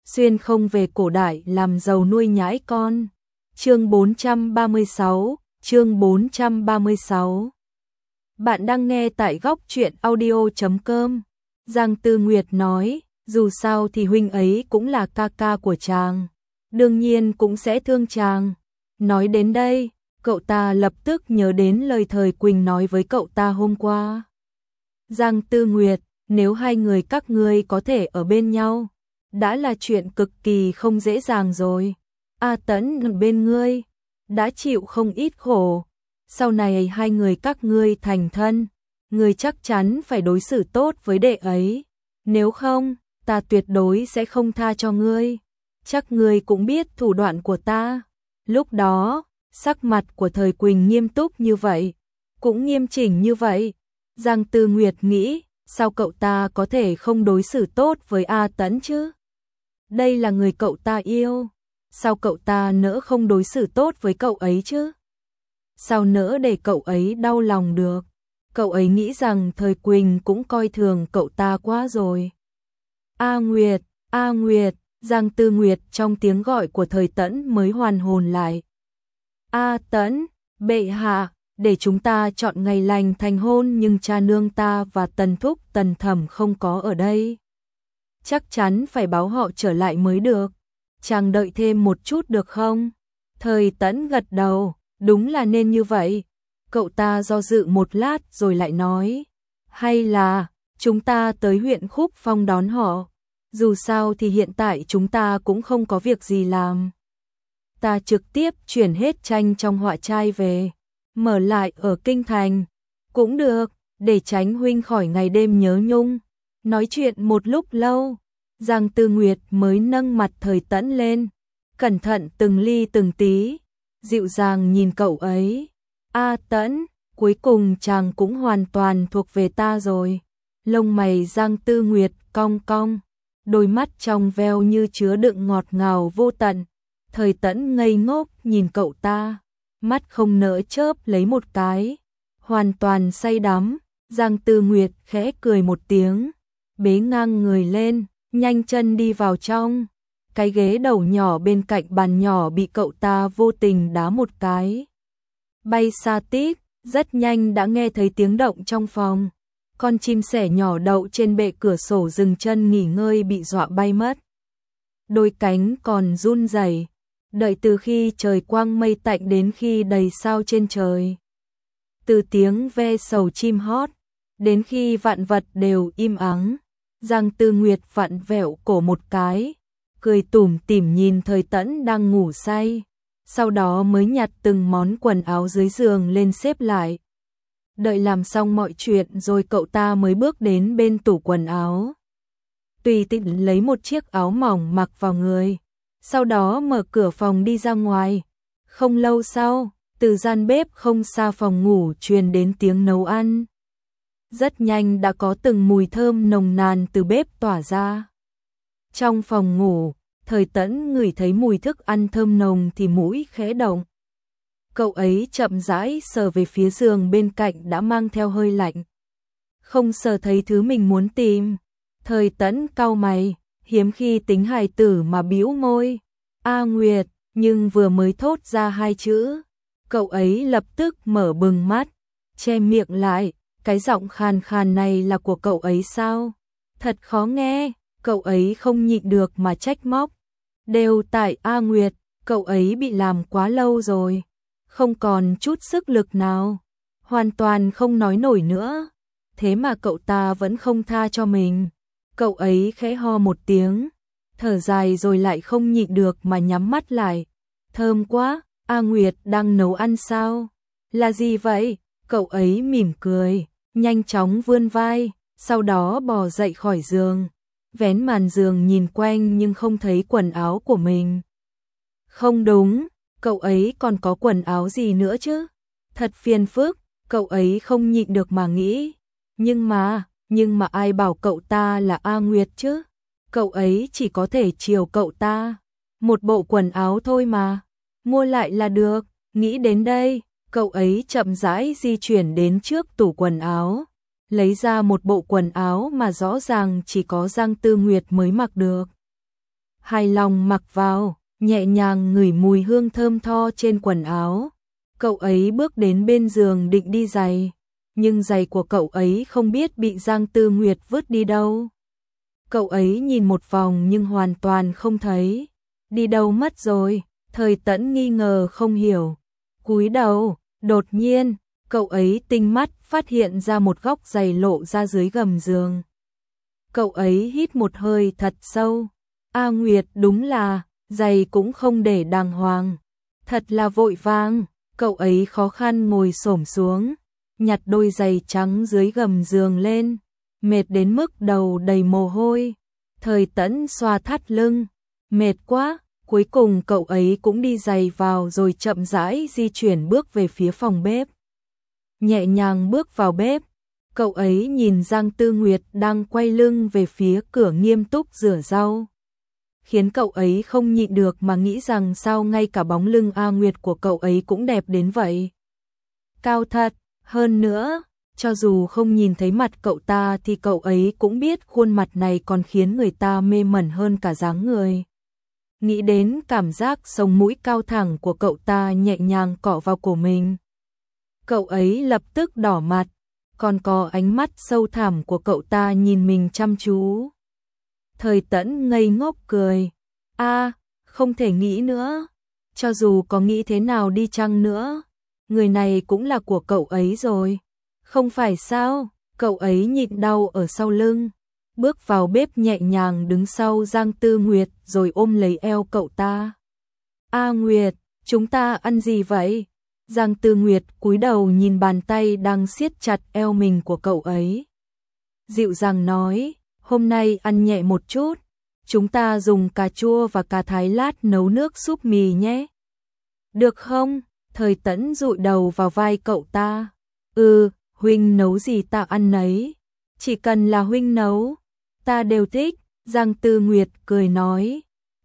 xuyên không về cổ đại làm giàu nuôi nhãi con. Chương 436. Bạn đang nghe tại góc truyện audio.com. Giang Tư Nguyệt nói, dù sao thì huynh ấy cũng là ca ca của chàng, đương nhiên cũng sẽ thương chàng. Nói đến đây, cậu ta lập tức nhớ đến lời Thời Quỳnh nói với cậu ta hôm qua. Giang Tư Nguyệt, nếu hai người các ngươi có thể ở bên nhau, đã là chuyện cực kỳ không dễ dàng rồi. A Tẫn bên ngươi, đã chịu không ít khổ. Sau này hai người các ngươi thành thân, ngươi chắc chắn phải đối xử tốt với đệ ấy. Nếu không, ta tuyệt đối sẽ không tha cho ngươi. Chắc ngươi cũng biết thủ đoạn của ta. Lúc đó, sắc mặt của Thời Quỳnh nghiêm túc như vậy, cũng nghiêm chỉnh như vậy. Giang Tư Nguyệt nghĩ, sao cậu ta có thể không đối xử tốt với A Tẫn chứ? Đây là người cậu ta yêu, sao cậu ta nỡ không đối xử tốt với cậu ấy chứ? Sao nỡ để cậu ấy đau lòng được? Cậu ấy nghĩ rằng Thời Quỳnh cũng coi thường cậu ta quá rồi. A Nguyệt, Giang Tư Nguyệt trong tiếng gọi của Thời Tẫn mới hoàn hồn lại. A Tẫn, bệ hạ, để chúng ta chọn ngày lành thành hôn, nhưng cha nương ta và Tần Thúc Tần Thẩm không có ở đây. Chắc chắn phải báo họ trở lại mới được. Chàng đợi thêm một chút được không? Thời Tẫn gật đầu, đúng là nên như vậy. Cậu ta do dự một lát rồi lại nói, hay là chúng ta tới huyện Khúc Phong đón họ. Dù sao thì hiện tại chúng ta cũng không có việc gì làm. Ta trực tiếp chuyển hết tranh trong họa trai về, mở lại ở kinh thành. Cũng được, để tránh huynh khỏi ngày đêm nhớ nhung. Nói chuyện một lúc lâu, Giang Tư Nguyệt mới nâng mặt Thời Tẫn lên, cẩn thận từng ly từng tí, dịu dàng nhìn cậu ấy. A Tẫn, cuối cùng chàng cũng hoàn toàn thuộc về ta rồi. Lông mày Giang Tư Nguyệt cong cong, đôi mắt trong veo như chứa đựng ngọt ngào vô tận. Thời Tẫn ngây ngốc nhìn cậu ta, mắt không nỡ chớp lấy một cái, hoàn toàn say đắm. Giang Tư Nguyệt khẽ cười một tiếng, bế ngang người lên, nhanh chân đi vào trong. Cái ghế đầu nhỏ bên cạnh bàn nhỏ bị cậu ta vô tình đá một cái, bay xa tít. Rất nhanh đã nghe thấy tiếng động trong phòng. Con chim sẻ nhỏ đậu trên bệ cửa sổ dừng chân nghỉ ngơi bị dọa bay mất. Đôi cánh còn run rẩy, đợi từ khi trời quang mây tạnh đến khi đầy sao trên trời. Từ tiếng ve sầu chim hót, đến khi vạn vật đều im ắng, Giang Tư Nguyệt vặn vẹo cổ một cái, cười tủm tỉm nhìn Thời Tẫn đang ngủ say. Sau đó mới nhặt từng món quần áo dưới giường lên xếp lại. Đợi làm xong mọi chuyện rồi cậu ta mới bước đến bên tủ quần áo, tùy tiện lấy một chiếc áo mỏng mặc vào người, sau đó mở cửa phòng đi ra ngoài. Không lâu sau, từ gian bếp không xa phòng ngủ truyền đến tiếng nấu ăn. Rất nhanh đã có từng mùi thơm nồng nàn từ bếp tỏa ra. Trong phòng ngủ, Thời Tẫn ngửi thấy mùi thức ăn thơm nồng thì mũi khẽ động. Cậu ấy chậm rãi sờ về phía giường bên cạnh đã mang theo hơi lạnh. Không sờ thấy thứ mình muốn tìm. Thời Tẫn cau mày, hiếm khi tính hài tử mà bĩu môi. A Nguyệt, nhưng vừa mới thốt ra hai chữ, cậu ấy lập tức mở bừng mắt, che miệng lại. Cái giọng khàn khàn này là của cậu ấy sao? Thật khó nghe. Cậu ấy không nhịn được mà trách móc. Đều tại A Nguyệt, cậu ấy bị làm quá lâu rồi, không còn chút sức lực nào, hoàn toàn không nói nổi nữa. Thế mà cậu ta vẫn không tha cho mình. Cậu ấy khẽ ho một tiếng, thở dài rồi lại không nhịn được mà nhắm mắt lại. Thơm quá, A Nguyệt đang nấu ăn sao? Là gì vậy? Cậu ấy mỉm cười, nhanh chóng vươn vai, sau đó bò dậy khỏi giường. Vén màn giường nhìn quanh nhưng không thấy quần áo của mình. Không đúng, cậu ấy còn có quần áo gì nữa chứ? Thật phiền phức, cậu ấy không nhịn được mà nghĩ. Nhưng mà ai bảo cậu ta là A Nguyệt chứ? Cậu ấy chỉ có thể chiều cậu ta. Một bộ quần áo thôi mà, mua lại là được. Nghĩ đến đây, cậu ấy chậm rãi di chuyển đến trước tủ quần áo, lấy ra một bộ quần áo mà rõ ràng chỉ có Giang Tư Nguyệt mới mặc được. hài lòng mặc vào, nhẹ nhàng ngửi mùi hương thơm tho trên quần áo. Cậu ấy bước đến bên giường định đi giày, nhưng giày của cậu ấy không biết bị Giang Tư Nguyệt vứt đi đâu. Cậu ấy nhìn một vòng nhưng hoàn toàn không thấy. Đi đâu mất rồi? Thời Tẫn nghi ngờ không hiểu. Cúi đầu, đột nhiên, cậu ấy tinh mắt phát hiện ra một góc giày lộ ra dưới gầm giường. Cậu ấy hít một hơi thật sâu. A Nguyệt đúng là, giày cũng không để đàng hoàng. Thật là vội vàng, cậu ấy khó khăn ngồi xổm xuống, nhặt đôi giày trắng dưới gầm giường lên, mệt đến mức đầu đầy mồ hôi. Thời Tẫn xoa thắt lưng, mệt quá, cuối cùng cậu ấy cũng đi giày vào rồi chậm rãi di chuyển bước về phía phòng bếp. Nhẹ nhàng bước vào bếp, cậu ấy nhìn Giang Tư Nguyệt đang quay lưng về phía cửa nghiêm túc rửa rau. Khiến cậu ấy không nhịn được mà nghĩ rằng sao ngay cả bóng lưng A Nguyệt của cậu ấy cũng đẹp đến vậy. Cao thật, hơn nữa, cho dù không nhìn thấy mặt cậu ta thì cậu ấy cũng biết khuôn mặt này còn khiến người ta mê mẩn hơn cả dáng người. Nghĩ đến cảm giác sống mũi cao thẳng của cậu ta nhẹ nhàng cọ vào cổ mình. Cậu ấy lập tức đỏ mặt, còn có ánh mắt sâu thẳm của cậu ta nhìn mình chăm chú. Thời Tẫn ngây ngốc cười. Không thể nghĩ nữa. Cho dù có nghĩ thế nào đi chăng nữa, người này cũng là của cậu ấy rồi. Không phải sao? Cậu ấy nhịn đau ở sau lưng, bước vào bếp nhẹ nhàng đứng sau Giang Tư Nguyệt rồi ôm lấy eo cậu ta. A Nguyệt, chúng ta ăn gì vậy? Giang Tư Nguyệt cúi đầu nhìn bàn tay đang siết chặt eo mình của cậu ấy. Dịu dàng nói, hôm nay ăn nhẹ một chút, chúng ta dùng cà chua và cà thái lát nấu nước súp mì nhé. Được không? Thời Tẫn dụi đầu vào vai cậu ta. Huynh nấu gì ta ăn nấy. Chỉ cần là huynh nấu, ta đều thích. Giang Tư Nguyệt cười nói.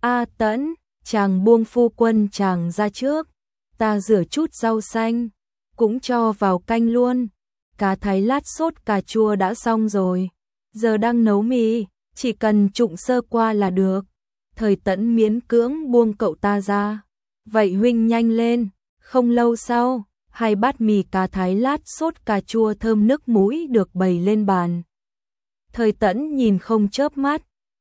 Tẫn, chàng buông phu quân chàng ra trước. Ta rửa chút rau xanh, cũng cho vào canh luôn. Cà thái lát sốt cà chua đã xong rồi. Giờ đang nấu mì, chỉ cần trụng sơ qua là được. Thời Tẫn miễn cưỡng buông cậu ta ra. Vậy huynh nhanh lên, không lâu sau, 2 bát mì cà thái lát sốt cà chua thơm nước mũi được bày lên bàn. Thời Tẫn nhìn không chớp mắt,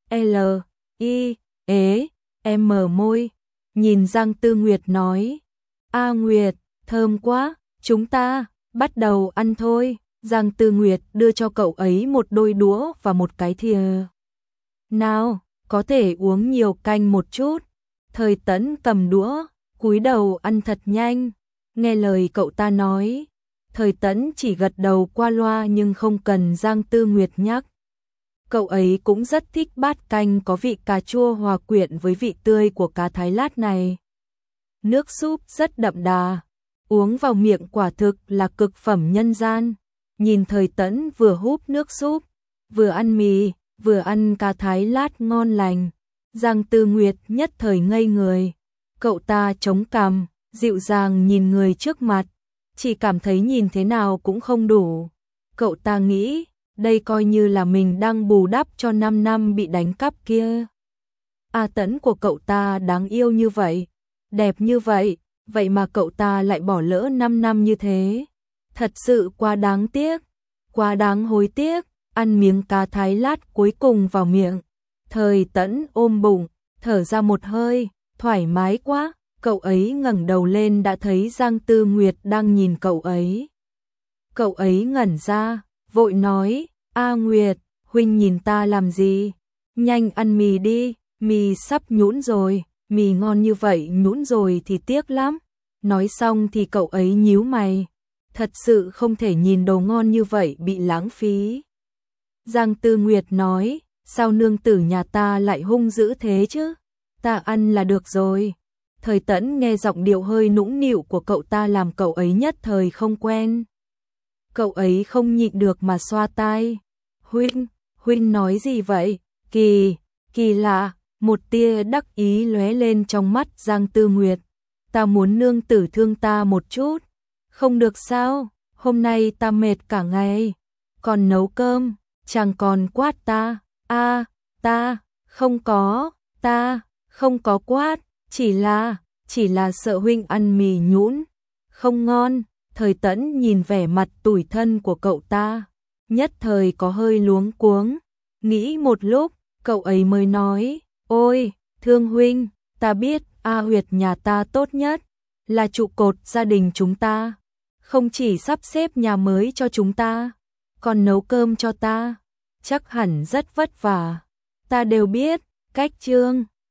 mở môi, nhìn Giang Tư Nguyệt nói, A Nguyệt, thơm quá, chúng ta bắt đầu ăn thôi. Giang Tư Nguyệt đưa cho cậu ấy một đôi đũa và một cái thìa. Nào, có thể uống nhiều canh một chút. Thời Tẫn cầm đũa, cúi đầu ăn thật nhanh. Nghe lời cậu ta nói, Thời Tẫn chỉ gật đầu qua loa nhưng không cần Giang Tư Nguyệt nhắc. Cậu ấy cũng rất thích bát canh có vị cà chua hòa quyện với vị tươi của cá thái lát này. Nước súp rất đậm đà, uống vào miệng quả thực là cực phẩm nhân gian. Nhìn Thời Tẫn vừa húp nước súp, vừa ăn mì, vừa ăn cá thái lát ngon lành, Giang Tư Nguyệt nhất thời ngây người. Cậu ta chống cằm, dịu dàng nhìn người trước mặt, chỉ cảm thấy nhìn thế nào cũng không đủ. Cậu ta nghĩ, đây coi như là mình đang bù đắp cho 5 năm bị đánh cắp kia. Tẫn của cậu ta đáng yêu như vậy, đẹp như vậy, vậy mà cậu ta lại bỏ lỡ 5 năm như thế. Thật sự quá đáng tiếc, quá đáng hối tiếc. Ăn miếng cá thái lát cuối cùng vào miệng, Thời Tẫn ôm bụng, thở ra một hơi, thoải mái quá. Cậu ấy ngẩng đầu lên đã thấy Giang Tư Nguyệt đang nhìn cậu ấy. Cậu ấy ngẩn ra, vội nói, A Nguyệt, huynh nhìn ta làm gì? Nhanh ăn mì đi, mì sắp nhũn rồi, mì ngon như vậy nhũn rồi thì tiếc lắm. Nói xong thì cậu ấy nhíu mày, thật sự không thể nhìn đồ ngon như vậy bị lãng phí. Giang Tư Nguyệt nói, sao nương tử nhà ta lại hung dữ thế chứ? Ta ăn là được rồi. Thời Tẫn nghe giọng điệu hơi nũng nịu của cậu ta làm cậu ấy nhất thời không quen. Cậu ấy không nhịn được mà xoa tai. Huynh nói gì vậy? Kỳ lạ, một tia đắc ý lóe lên trong mắt Giang Tư Nguyệt. Ta muốn nương tử thương ta một chút. Không được sao, hôm nay ta mệt cả ngày. Còn nấu cơm, chàng còn quát ta. Ta, không có, ta, không có quát, chỉ là sợ huynh ăn mì nhũn không ngon. Thời Tẫn nhìn vẻ mặt tủi thân của cậu ta, nhất thời có hơi luống cuống, nghĩ một lúc, cậu ấy mới nói, ôi, Thương huynh, ta biết A Huyệt nhà ta tốt nhất, là trụ cột gia đình chúng ta, không chỉ sắp xếp nhà mới cho chúng ta, còn nấu cơm cho ta, chắc hẳn rất vất vả. Ta đều biết, cách Trương